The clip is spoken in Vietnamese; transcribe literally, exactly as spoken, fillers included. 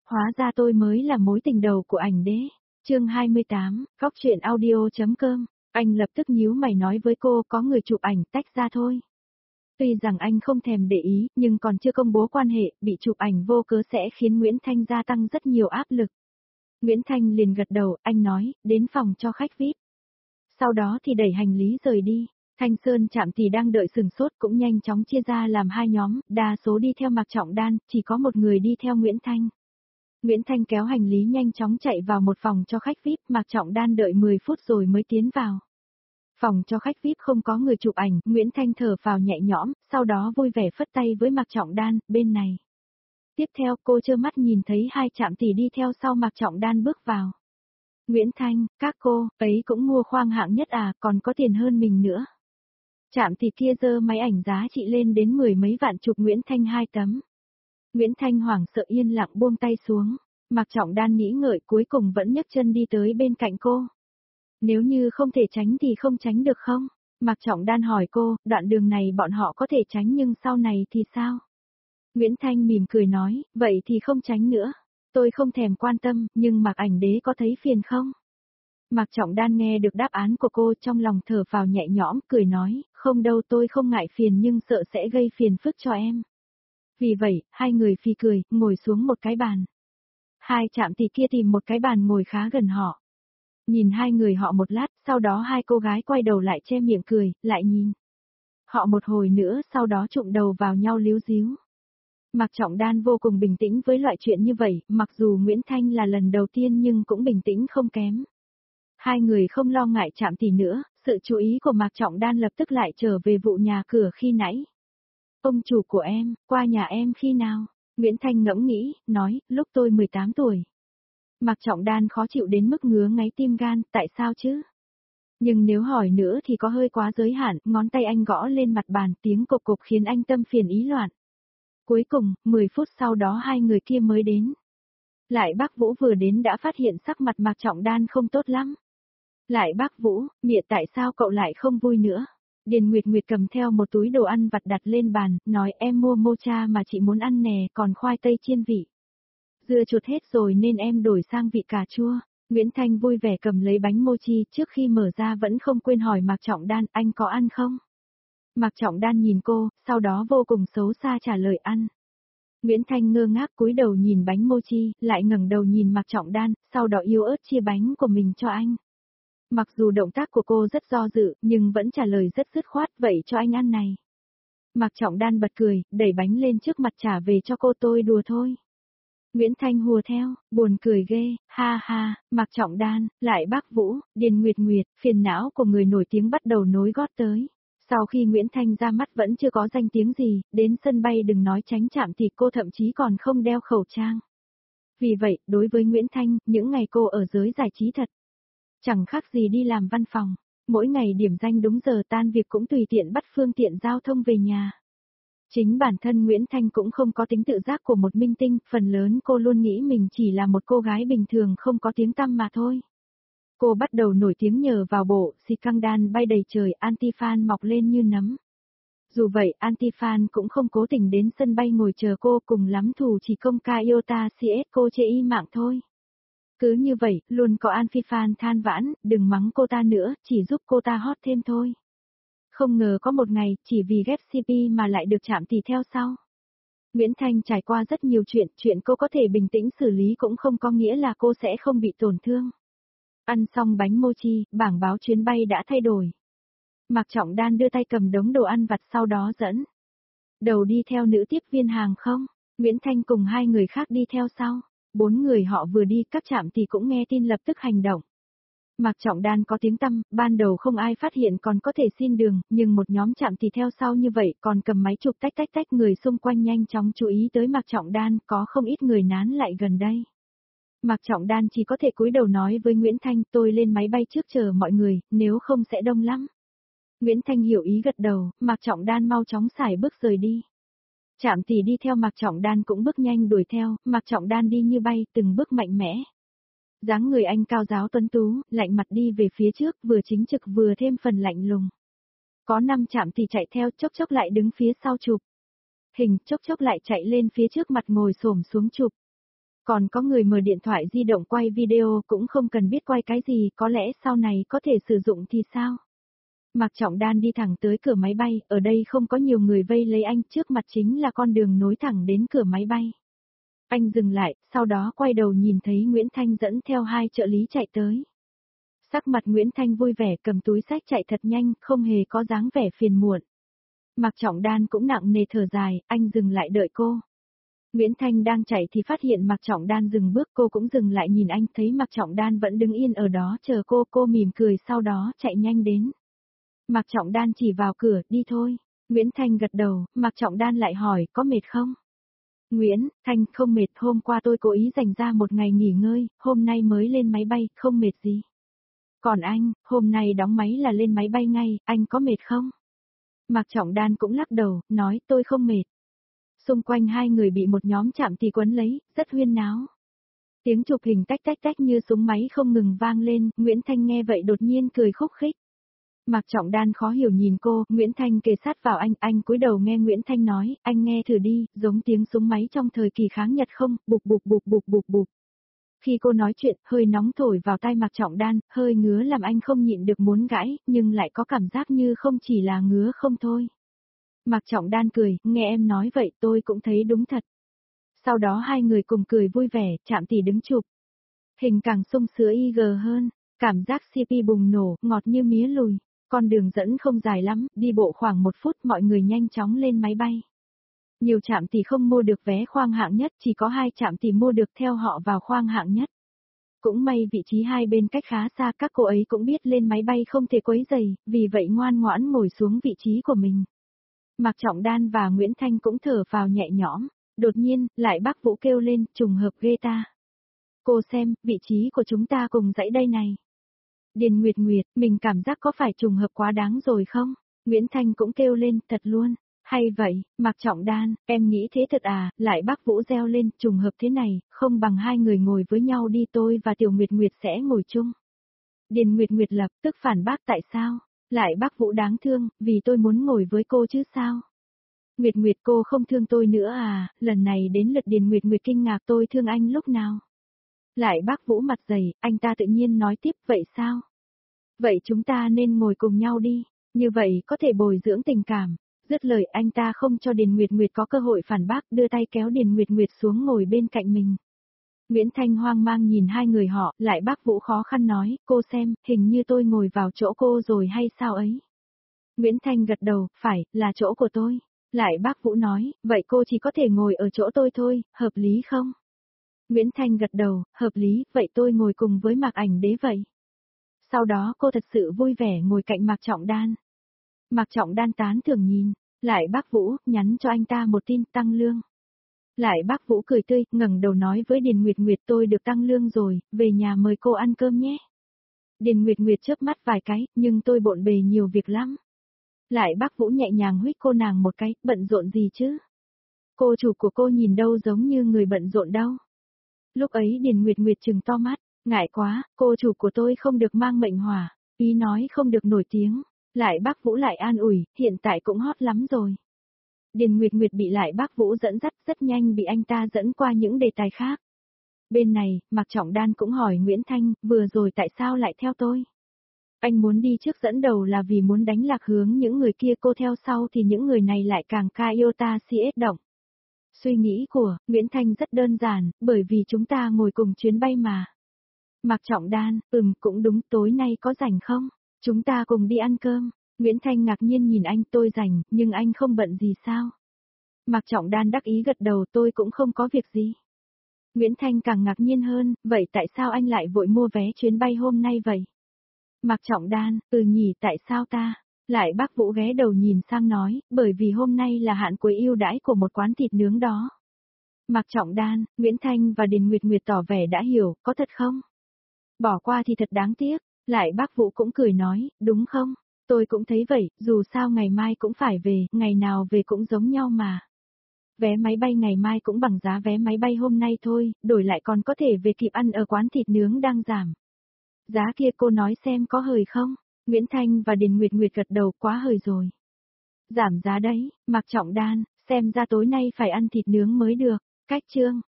Hóa ra tôi mới là mối tình đầu của ảnh đế. Chương hai mươi tám, góc truyện audio.com. Anh lập tức nhíu mày nói với cô có người chụp ảnh tách ra thôi. Tuy rằng anh không thèm để ý, nhưng còn chưa công bố quan hệ, bị chụp ảnh vô cớ sẽ khiến Nguyễn Thanh gia tăng rất nhiều áp lực. Nguyễn Thanh liền gật đầu, anh nói, đến phòng cho khách vi ai pi. Sau đó thì đẩy hành lý rời đi. Thanh Sơn Trạm thì đang đợi sừng sốt cũng nhanh chóng chia ra làm hai nhóm, đa số đi theo Mạc Trọng Đan, chỉ có một người đi theo Nguyễn Thanh. Nguyễn Thanh kéo hành lý nhanh chóng chạy vào một phòng cho khách vi ai pi, Mạc Trọng Đan đợi mười phút rồi mới tiến vào. Phòng cho khách vi ai pi không có người chụp ảnh, Nguyễn Thanh thở phào nhẹ nhõm, sau đó vui vẻ phất tay với Mạc Trọng Đan, bên này. Tiếp theo cô trơ mắt nhìn thấy hai Trạm tỷ đi theo sau Mạc Trọng Đan bước vào. Nguyễn Thanh, các cô, ấy cũng mua khoang hạng nhất à, còn có tiền hơn mình nữa. Trạm tỷ kia giơ máy ảnh giá trị lên đến mười mấy vạn chụp Nguyễn Thanh hai tấm. Nguyễn Thanh hoảng sợ yên lặng buông tay xuống. Mạc Trọng Đan nghĩ ngợi cuối cùng vẫn nhấc chân đi tới bên cạnh cô. Nếu như không thể tránh thì không tránh được không? Mạc Trọng Đan hỏi cô, đoạn đường này bọn họ có thể tránh nhưng sau này thì sao? Nguyễn Thanh mỉm cười nói, vậy thì không tránh nữa. Tôi không thèm quan tâm, nhưng Mạc ảnh đế có thấy phiền không? Mạc Trọng Đan nghe được đáp án của cô trong lòng thở phào nhẹ nhõm, cười nói, không đâu tôi không ngại phiền nhưng sợ sẽ gây phiền phức cho em. Vì vậy, hai người phì cười, ngồi xuống một cái bàn. Hai Trạm tỷ kia tìm một cái bàn ngồi khá gần họ. Nhìn hai người họ một lát, sau đó hai cô gái quay đầu lại che miệng cười, lại nhìn. Họ một hồi nữa sau đó trụm đầu vào nhau líu díu. Mạc Trọng Đan vô cùng bình tĩnh với loại chuyện như vậy, mặc dù Nguyễn Thanh là lần đầu tiên nhưng cũng bình tĩnh không kém. Hai người không lo ngại Trạm tỷ nữa, sự chú ý của Mạc Trọng Đan lập tức lại trở về vụ nhà cửa khi nãy. Ông chủ của em, qua nhà em khi nào? Nguyễn Thanh ngẫm nghĩ, nói, lúc tôi mười tám tuổi. Mạc Trọng Đan khó chịu đến mức ngứa ngáy tim gan, tại sao chứ? Nhưng nếu hỏi nữa thì có hơi quá giới hạn, ngón tay anh gõ lên mặt bàn, tiếng cộp cộp khiến anh tâm phiền ý loạn. Cuối cùng, mười phút sau đó hai người kia mới đến. Lại bác Vũ vừa đến đã phát hiện sắc mặt Mạc Trọng Đan không tốt lắm. Lại bác Vũ, mịa tại sao cậu lại không vui nữa? Điền Nguyệt Nguyệt cầm theo một túi đồ ăn vặt đặt lên bàn, nói em mua mocha mà chị muốn ăn nè, còn khoai tây chiên vị. Dưa chuột hết rồi nên em đổi sang vị cà chua. Nguyễn Thanh vui vẻ cầm lấy bánh mochi, trước khi mở ra vẫn không quên hỏi Mạc Trọng Đan, anh có ăn không? Mạc Trọng Đan nhìn cô, sau đó vô cùng xấu xa trả lời ăn. Nguyễn Thanh ngơ ngác cúi đầu nhìn bánh mochi, lại ngẩng đầu nhìn Mạc Trọng Đan, sau đó yếu ớt chia bánh của mình cho anh. Mặc dù động tác của cô rất do dự, nhưng vẫn trả lời rất dứt khoát, vậy cho anh ăn này. Mạc Trọng Đan bật cười, đẩy bánh lên trước mặt trả về cho cô, tôi đùa thôi. Nguyễn Thanh hùa theo, buồn cười ghê, ha ha, Mạc Trọng Đan, lại bác Vũ, Điền Nguyệt Nguyệt, phiền não của người nổi tiếng bắt đầu nối gót tới. Sau khi Nguyễn Thanh ra mắt vẫn chưa có danh tiếng gì, đến sân bay đừng nói tránh Trạm thì cô thậm chí còn không đeo khẩu trang. Vì vậy, đối với Nguyễn Thanh, những ngày cô ở giới giải trí thật chẳng khác gì đi làm văn phòng, mỗi ngày điểm danh đúng giờ tan việc cũng tùy tiện bắt phương tiện giao thông về nhà. Chính bản thân Nguyễn Thanh cũng không có tính tự giác của một minh tinh, phần lớn cô luôn nghĩ mình chỉ là một cô gái bình thường không có tiếng tăm mà thôi. Cô bắt đầu nổi tiếng nhờ vào bộ Scandal bay đầy trời, anti-fan mọc lên như nấm. Dù vậy, anti-fan cũng không cố tình đến sân bay ngồi chờ cô, cùng lắm thù chỉ công ca iota xê ét cô chê y mạng thôi. Cứ như vậy, luôn có anti-fan than vãn, đừng mắng cô ta nữa, chỉ giúp cô ta hot thêm thôi. Không ngờ có một ngày, chỉ vì ghép xê pê mà lại được Trạm tỷ theo sau. Nguyễn Thanh trải qua rất nhiều chuyện, chuyện cô có thể bình tĩnh xử lý cũng không có nghĩa là cô sẽ không bị tổn thương. Ăn xong bánh mochi, bảng báo chuyến bay đã thay đổi. Mạc Trọng Đan đưa tay cầm đống đồ ăn vặt sau đó dẫn đầu đi theo nữ tiếp viên hàng không. Nguyễn Thanh cùng hai người khác đi theo sau. Bốn người họ vừa đi, các Trạm tỷ cũng nghe tin lập tức hành động. Mạc Trọng Đan có tiếng tăm, ban đầu không ai phát hiện còn có thể xin đường, nhưng một nhóm Trạm tỷ theo sau như vậy còn cầm máy chụp tách tách tách, người xung quanh nhanh chóng chú ý tới Mạc Trọng Đan, có không ít người nán lại gần đây. Mạc Trọng Đan chỉ có thể cúi đầu nói với Nguyễn Thanh, tôi lên máy bay trước chờ mọi người, nếu không sẽ đông lắm. Nguyễn Thanh hiểu ý gật đầu, Mạc Trọng Đan mau chóng xài bước rời đi. Trạm tỷ đi theo Mạc Trọng Đan cũng bước nhanh đuổi theo, Mạc Trọng Đan đi như bay, từng bước mạnh mẽ. Dáng người anh cao giáo tuấn tú, lạnh mặt đi về phía trước, vừa chính trực vừa thêm phần lạnh lùng. Có năm Trạm tỷ chạy theo, chốc chốc lại đứng phía sau chụp hình, chốc chốc lại chạy lên phía trước mặt ngồi xổm xuống chụp. Còn có người mở điện thoại di động quay video cũng không cần biết quay cái gì, có lẽ sau này có thể sử dụng thì sao? Mạc Trọng Đan đi thẳng tới cửa máy bay, ở đây không có nhiều người vây lấy anh, trước mặt chính là con đường nối thẳng đến cửa máy bay. Anh dừng lại, sau đó quay đầu nhìn thấy Nguyễn Thanh dẫn theo hai trợ lý chạy tới. Sắc mặt Nguyễn Thanh vui vẻ cầm túi xách chạy thật nhanh, không hề có dáng vẻ phiền muộn. Mạc Trọng Đan cũng nặng nề thở dài, anh dừng lại đợi cô. Nguyễn Thanh đang chạy thì phát hiện Mạc Trọng Đan dừng bước, cô cũng dừng lại nhìn anh, thấy Mạc Trọng Đan vẫn đứng yên ở đó chờ cô, cô mỉm cười sau đó chạy nhanh đến. Mạc Trọng Đan chỉ vào cửa, đi thôi. Nguyễn Thanh gật đầu, Mạc Trọng Đan lại hỏi, có mệt không? Nguyễn Thanh, không mệt, hôm qua tôi cố ý dành ra một ngày nghỉ ngơi, hôm nay mới lên máy bay, không mệt gì. Còn anh, hôm nay đóng máy là lên máy bay ngay, anh có mệt không? Mạc Trọng Đan cũng lắc đầu, nói tôi không mệt. Xung quanh hai người bị một nhóm chạm thì quấn lấy, rất huyên náo. Tiếng chụp hình tách tách tách như súng máy không ngừng vang lên, Nguyễn Thanh nghe vậy đột nhiên cười khúc khích. Mạc Trọng Đan khó hiểu nhìn cô, Nguyễn Thanh kề sát vào anh, anh cúi đầu nghe Nguyễn Thanh nói, anh nghe thử đi, giống tiếng súng máy trong thời kỳ kháng Nhật không, bục bục bục bục bục bục. Khi cô nói chuyện, hơi nóng thổi vào tai Mạc Trọng Đan, hơi ngứa làm anh không nhịn được muốn gãi, nhưng lại có cảm giác như không chỉ là ngứa không thôi. Mạc Trọng Đan cười, nghe em nói vậy tôi cũng thấy đúng thật. Sau đó hai người cùng cười vui vẻ, chạm tỉ đứng chụp. Hình càng sung sướng i giê hơn, cảm giác xê pê bùng nổ, ngọt như mía lùi. Con đường dẫn không dài lắm, đi bộ khoảng một phút mọi người nhanh chóng lên máy bay. Nhiều trạm thì không mua được vé khoang hạng nhất, chỉ có hai trạm thì mua được theo họ vào khoang hạng nhất. Cũng may vị trí hai bên cách khá xa, các cô ấy cũng biết lên máy bay không thể quấy rầy, vì vậy ngoan ngoãn ngồi xuống vị trí của mình. Mạc Trọng Đan và Nguyễn Thanh cũng thở vào nhẹ nhõm, đột nhiên, lại bác Vũ kêu lên, trùng hợp ghê ta. Cô xem, vị trí của chúng ta cùng dãy đây này. Điền Nguyệt Nguyệt, mình cảm giác có phải trùng hợp quá đáng rồi không? Nguyễn Thanh cũng kêu lên, thật luôn. Hay vậy, Mạc Trọng Đan, em nghĩ thế thật à, lại bác Vũ reo lên, trùng hợp thế này, không bằng hai người ngồi với nhau đi, tôi và Tiểu Nguyệt Nguyệt sẽ ngồi chung. Điền Nguyệt Nguyệt lập tức phản bác tại sao? Lại bác Vũ đáng thương, vì tôi muốn ngồi với cô chứ sao? Nguyệt Nguyệt cô không thương tôi nữa à, lần này đến lượt Điền Nguyệt Nguyệt kinh ngạc tôi thương anh lúc nào? Lại bác Vũ mặt dày, anh ta tự nhiên nói tiếp, vậy sao? Vậy chúng ta nên ngồi cùng nhau đi, như vậy có thể bồi dưỡng tình cảm. Dứt lời anh ta không cho Điền Nguyệt Nguyệt có cơ hội phản bác, đưa tay kéo Điền Nguyệt Nguyệt xuống ngồi bên cạnh mình. Nguyễn Thanh hoang mang nhìn hai người họ, lại bác Vũ khó khăn nói, cô xem, hình như tôi ngồi vào chỗ cô rồi hay sao ấy? Nguyễn Thanh gật đầu, phải, là chỗ của tôi. Lại bác Vũ nói, vậy cô chỉ có thể ngồi ở chỗ tôi thôi, hợp lý không? Nguyễn Thanh gật đầu, hợp lý, vậy tôi ngồi cùng với Mạc Ảnh Đế vậy. Sau đó cô thật sự vui vẻ ngồi cạnh Mạc Trọng Đan. Mạc Trọng Đan tán thưởng nhìn, lại bác Vũ, nhắn cho anh ta một tin tăng lương. Lại bác Vũ cười tươi, ngẩng đầu nói với Điền Nguyệt Nguyệt tôi được tăng lương rồi, về nhà mời cô ăn cơm nhé. Điền Nguyệt Nguyệt chớp mắt vài cái, nhưng tôi bộn bề nhiều việc lắm. Lại bác Vũ nhẹ nhàng huých cô nàng một cái, bận rộn gì chứ? Cô chủ của cô nhìn đâu giống như người bận rộn đâu. Lúc ấy Điền Nguyệt Nguyệt trừng to mắt, ngại quá, cô chủ của tôi không được mang mệnh hỏa, ý nói không được nổi tiếng. Lại bác Vũ lại an ủi, hiện tại cũng hot lắm rồi. Điền Nguyệt Nguyệt bị lại bác Vũ dẫn dắt rất nhanh bị anh ta dẫn qua những đề tài khác. Bên này, Mạc Trọng Đan cũng hỏi Nguyễn Thanh, vừa rồi tại sao lại theo tôi? Anh muốn đi trước dẫn đầu là vì muốn đánh lạc hướng những người kia, cô theo sau thì những người này lại càng ca iota si ết động. Suy nghĩ của Nguyễn Thanh rất đơn giản, bởi vì chúng ta ngồi cùng chuyến bay mà. Mạc Trọng Đan, ừm cũng đúng, tối nay có rảnh không? Chúng ta cùng đi ăn cơm. Nguyễn Thanh ngạc nhiên nhìn anh, tôi rảnh, nhưng anh không bận gì sao? Mạc Trọng Đan đắc ý gật đầu, tôi cũng không có việc gì. Nguyễn Thanh càng ngạc nhiên hơn, vậy tại sao anh lại vội mua vé chuyến bay hôm nay vậy? Mạc Trọng Đan, ừ nhỉ, tại sao ta? Lại bác Vũ ghé đầu nhìn sang nói, bởi vì hôm nay là hạn cuối ưu đãi của một quán thịt nướng đó. Mạc Trọng Đan, Nguyễn Thanh và Điền Nguyệt Nguyệt tỏ vẻ đã hiểu, có thật không? Bỏ qua thì thật đáng tiếc. Lại bác Vũ cũng cười nói, đúng không? Tôi cũng thấy vậy, dù sao ngày mai cũng phải về, ngày nào về cũng giống nhau mà. Vé máy bay ngày mai cũng bằng giá vé máy bay hôm nay thôi, đổi lại còn có thể về kịp ăn ở quán thịt nướng đang giảm. Giá kia cô nói xem có hời không? Nguyễn Thanh và Điền Nguyệt Nguyệt gật đầu, quá hời rồi. Giảm giá đấy, Mạc Trọng Đan, xem ra tối nay phải ăn thịt nướng mới được. Cách chương